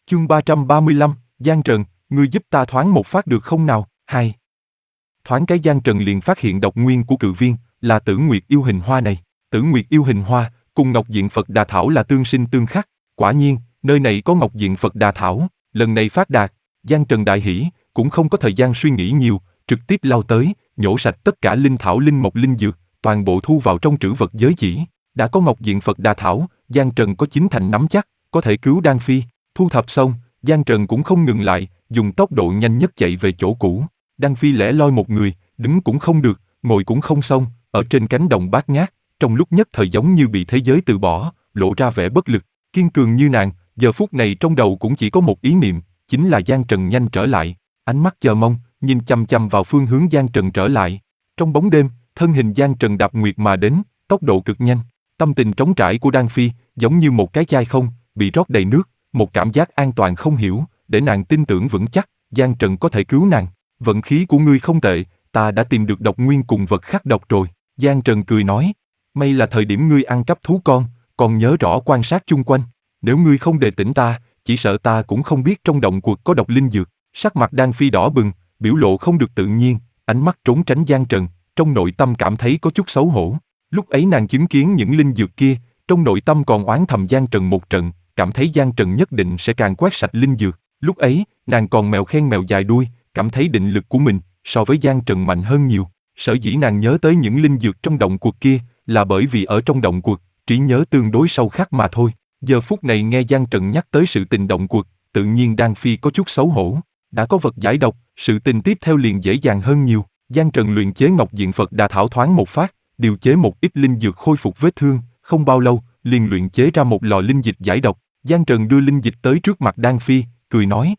Chương 335, Giang Trần, ngươi giúp ta thoáng một phát được không nào? 2. Thoáng cái Giang Trần liền phát hiện độc nguyên của cự viên, là Tử Nguyệt yêu hình hoa này. Tử Nguyệt yêu hình hoa, cùng Ngọc Diện Phật Đà Thảo là tương sinh tương khắc. Quả nhiên, nơi này có Ngọc Diện Phật Đà Thảo, lần này phát đạt, Giang Trần đại hỉ, cũng không có thời gian suy nghĩ nhiều, trực tiếp lao tới, nhổ sạch tất cả linh thảo linh mộc linh dược, toàn bộ thu vào trong trữ vật giới chỉ. Đã có Ngọc Diện Phật Đà Thảo, Giang Trần có chín thành nắm chắc, có thể cứu Đan Phi. Thu thập xong, Giang Trần cũng không ngừng lại, dùng tốc độ nhanh nhất chạy về chỗ cũ. Đan Phi lẻ loi một người, đứng cũng không được, ngồi cũng không xong, ở trên cánh đồng bát ngát, trong lúc nhất thời giống như bị thế giới từ bỏ, lộ ra vẻ bất lực. Kiên cường như nàng, giờ phút này trong đầu cũng chỉ có một ý niệm, chính là Giang Trần nhanh trở lại. Ánh mắt chờ mong, nhìn chằm chằm vào phương hướng Giang Trần trở lại. Trong bóng đêm, thân hình Giang Trần đạp nguyệt mà đến, tốc độ cực nhanh. Tâm tình trống trải của Đan Phi, giống như một cái chai không, bị rót đầy nước, một cảm giác an toàn không hiểu, để nàng tin tưởng vững chắc, Giang Trần có thể cứu nàng. Vận khí của ngươi không tệ, ta đã tìm được độc nguyên cùng vật khắc độc rồi. Giang Trần cười nói, may là thời điểm ngươi ăn cắp thú con, còn nhớ rõ quan sát chung quanh. Nếu ngươi không đề tỉnh ta, chỉ sợ ta cũng không biết trong động quật có độc linh dược. Sắc mặt Đan Phi đỏ bừng, biểu lộ không được tự nhiên, ánh mắt trốn tránh Giang Trần, trong nội tâm cảm thấy có chút xấu hổ. Lúc ấy nàng chứng kiến những linh dược kia, trong nội tâm còn oán thầm Giang Trần một trận, cảm thấy Giang Trần nhất định sẽ càng quét sạch linh dược. Lúc ấy, nàng còn mèo khen mèo dài đuôi, cảm thấy định lực của mình so với Giang Trần mạnh hơn nhiều. Sở dĩ nàng nhớ tới những linh dược trong động quật kia, là bởi vì ở trong động quật, trí nhớ tương đối sâu khắc mà thôi. Giờ phút này nghe Giang Trần nhắc tới sự tình động quật, tự nhiên Đan Phi có chút xấu hổ. Đã có vật giải độc, sự tình tiếp theo liền dễ dàng hơn nhiều. Giang Trần luyện chế Ngọc Diện Phật Đà Thảo thoáng một phát, điều chế một ít linh dược khôi phục vết thương, không bao lâu, liền luyện chế ra một lò linh dịch giải độc. Giang Trần đưa linh dịch tới trước mặt Đan Phi, cười nói,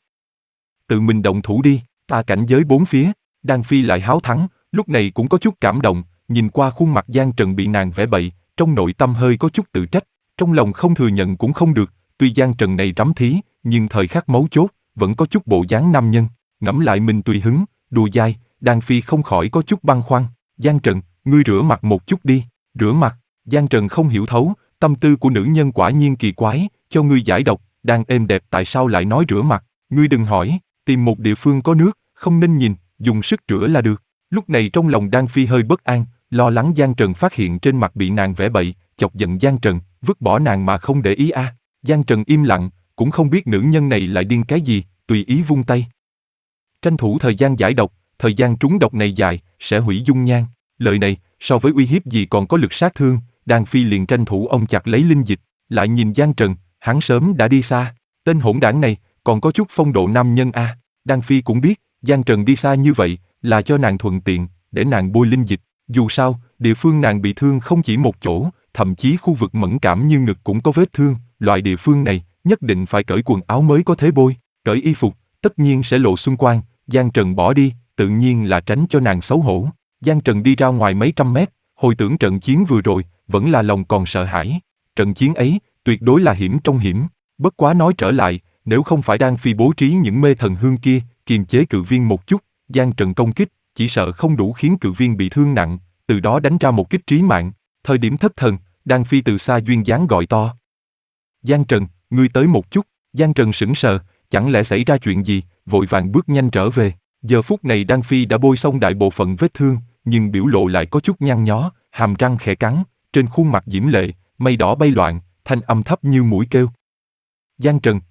tự mình động thủ đi, ta cảnh giới bốn phía. Đan Phi lại háo thắng, lúc này cũng có chút cảm động, nhìn qua khuôn mặt Giang Trần bị nàng vẽ bậy, trong nội tâm hơi có chút tự trách, trong lòng không thừa nhận cũng không được, tuy Giang Trần này rắm thí, nhưng thời khắc mấu chốt, vẫn có chút bộ dáng nam nhân, ngẫm lại mình tùy hứng, đùa dai, Đan Phi không khỏi có chút băn khoăn. Giang Trần, ngươi rửa mặt một chút đi. Rửa mặt? Giang Trần không hiểu thấu, tâm tư của nữ nhân quả nhiên kỳ quái, cho ngươi giải độc, đang êm đẹp tại sao lại nói rửa mặt? Ngươi đừng hỏi, tìm một địa phương có nước, không nên nhìn, dùng sức rửa là được. Lúc này trong lòng Đan Phi hơi bất an, lo lắng Giang Trần phát hiện trên mặt bị nàng vẽ bậy, chọc giận Giang Trần, vứt bỏ nàng mà không để ý a. Giang Trần im lặng, cũng không biết nữ nhân này lại điên cái gì, tùy ý vung tay. Tranh thủ thời gian giải độc, thời gian trúng độc này dài, sẽ hủy dung nhan. Lời này, so với uy hiếp gì còn có lực sát thương, Đan Phi liền tranh thủ ôm chặt lấy linh dịch, lại nhìn Giang Trần, hắn sớm đã đi xa. Tên hỗn đảng này, còn có chút phong độ nam nhân a. Đan Phi cũng biết, Giang Trần đi xa như vậy, là cho nàng thuận tiện, để nàng bôi linh dịch. Dù sao, địa phương nàng bị thương không chỉ một chỗ, thậm chí khu vực mẫn cảm như ngực cũng có vết thương. Loại địa phương này, nhất định phải cởi quần áo mới có thể bôi, cởi y phục, tất nhiên sẽ lộ xung quanh. Giang Trần bỏ đi, tự nhiên là tránh cho nàng xấu hổ. Giang Trần đi ra ngoài mấy trăm mét, hồi tưởng trận chiến vừa rồi, vẫn là lòng còn sợ hãi. Trận chiến ấy, tuyệt đối là hiểm trong hiểm. Bất quá nói trở lại, nếu không phải Đan Phi bố trí những mê thần hương kia, kiềm chế cự viên một chút, Giang Trần công kích, chỉ sợ không đủ khiến cự viên bị thương nặng, từ đó đánh ra một kích trí mạng. Thời điểm thất thần, Đan Phi từ xa duyên dáng gọi to. Giang Trần, ngươi tới một chút. Giang Trần sững sờ, chẳng lẽ xảy ra chuyện gì, vội vàng bước nhanh trở về. Giờ phút này Đan Phi đã bôi xong đại bộ phận vết thương, nhưng biểu lộ lại có chút nhăn nhó, hàm răng khẽ cắn, trên khuôn mặt diễm lệ, mây đỏ bay loạn, thanh âm thấp như mũi kêu. Giang Trần,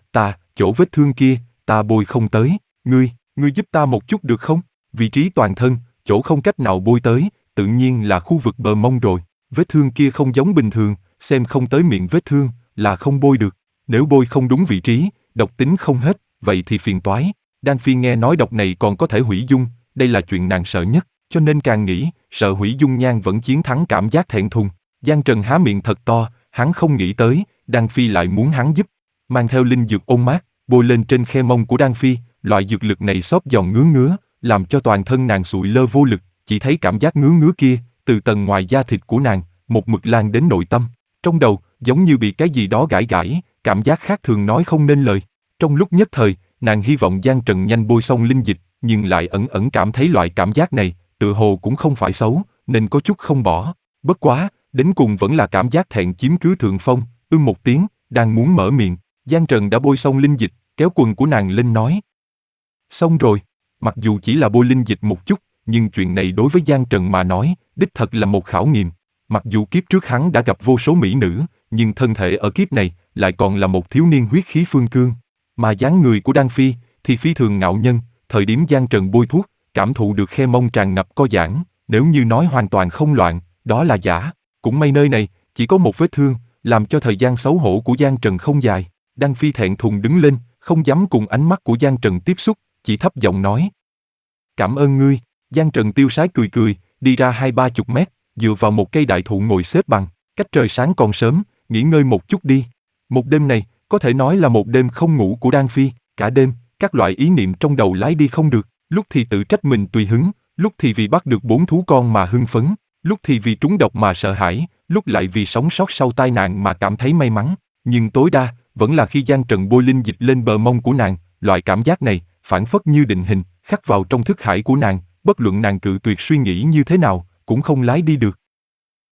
chỗ vết thương kia, ta bôi không tới, ngươi giúp ta một chút được không? Vị trí toàn thân, chỗ không cách nào bôi tới, tự nhiên là khu vực bờ mông rồi. Vết thương kia không giống bình thường, xem không tới miệng vết thương, là không bôi được. Nếu bôi không đúng vị trí, độc tính không hết, vậy thì phiền toái. Đan Phi nghe nói độc này còn có thể hủy dung, đây là chuyện nàng sợ nhất, cho nên càng nghĩ, sợ hủy dung nhan vẫn chiến thắng cảm giác thẹn thùng. Giang Trần há miệng thật to, hắn không nghĩ tới, Đan Phi lại muốn hắn giúp. Mang theo linh dược ôn mát, bôi lên trên khe mông của Đan Phi, loại dược lực này xốp giòn ngứa ngứa, làm cho toàn thân nàng sụi lơ vô lực, chỉ thấy cảm giác ngứa ngứa kia, từ tầng ngoài da thịt của nàng, một mực lan đến nội tâm. Trong đầu, giống như bị cái gì đó gãi gãi, cảm giác khác thường nói không nên lời. Trong lúc nhất thời, nàng hy vọng Giang Trần nhanh bôi xong linh dịch, nhưng lại ẩn ẩn cảm thấy loại cảm giác này, tự hồ cũng không phải xấu, nên có chút không bỏ. Bất quá, đến cùng vẫn là cảm giác thẹn chiếm cứ thượng phong, một tiếng, đang muốn mở miệng, Giang Trần đã bôi xong linh dịch, kéo quần của nàng lên nói. Xong rồi, mặc dù chỉ là bôi linh dịch một chút, nhưng chuyện này đối với Giang Trần mà nói, đích thật là một khảo nghiệm. Mặc dù kiếp trước hắn đã gặp vô số mỹ nữ, nhưng thân thể ở kiếp này lại còn là một thiếu niên huyết khí phương cương. Mà dáng người của Đan Phi thì phi thường ngạo nhân, thời điểm Giang Trần bôi thuốc, cảm thụ được khe mông tràn ngập co giãn, nếu như nói hoàn toàn không loạn, đó là giả. Cũng may nơi này chỉ có một vết thương, làm cho thời gian xấu hổ của Giang Trần không dài. Đan Phi thẹn thùng đứng lên, không dám cùng ánh mắt của Giang Trần tiếp xúc, chỉ thấp giọng nói. Cảm ơn ngươi. Giang Trần tiêu sái cười cười, đi ra 20-30 mét, dựa vào một cây đại thụ ngồi xếp bằng, cách trời sáng còn sớm, nghỉ ngơi một chút đi. Một đêm này, có thể nói là một đêm không ngủ của Đan Phi, cả đêm, các loại ý niệm trong đầu lái đi không được, lúc thì tự trách mình tùy hứng, lúc thì vì bắt được 4 thú con mà hưng phấn, lúc thì vì trúng độc mà sợ hãi, lúc lại vì sống sót sau tai nạn mà cảm thấy may mắn, nhưng tối đa, vẫn là khi Giang Trần bôi linh dịch lên bờ mông của nàng, loại cảm giác này, phảng phất như định hình, khắc vào trong thức hải của nàng, bất luận nàng cự tuyệt suy nghĩ như thế nào, cũng không lái đi được.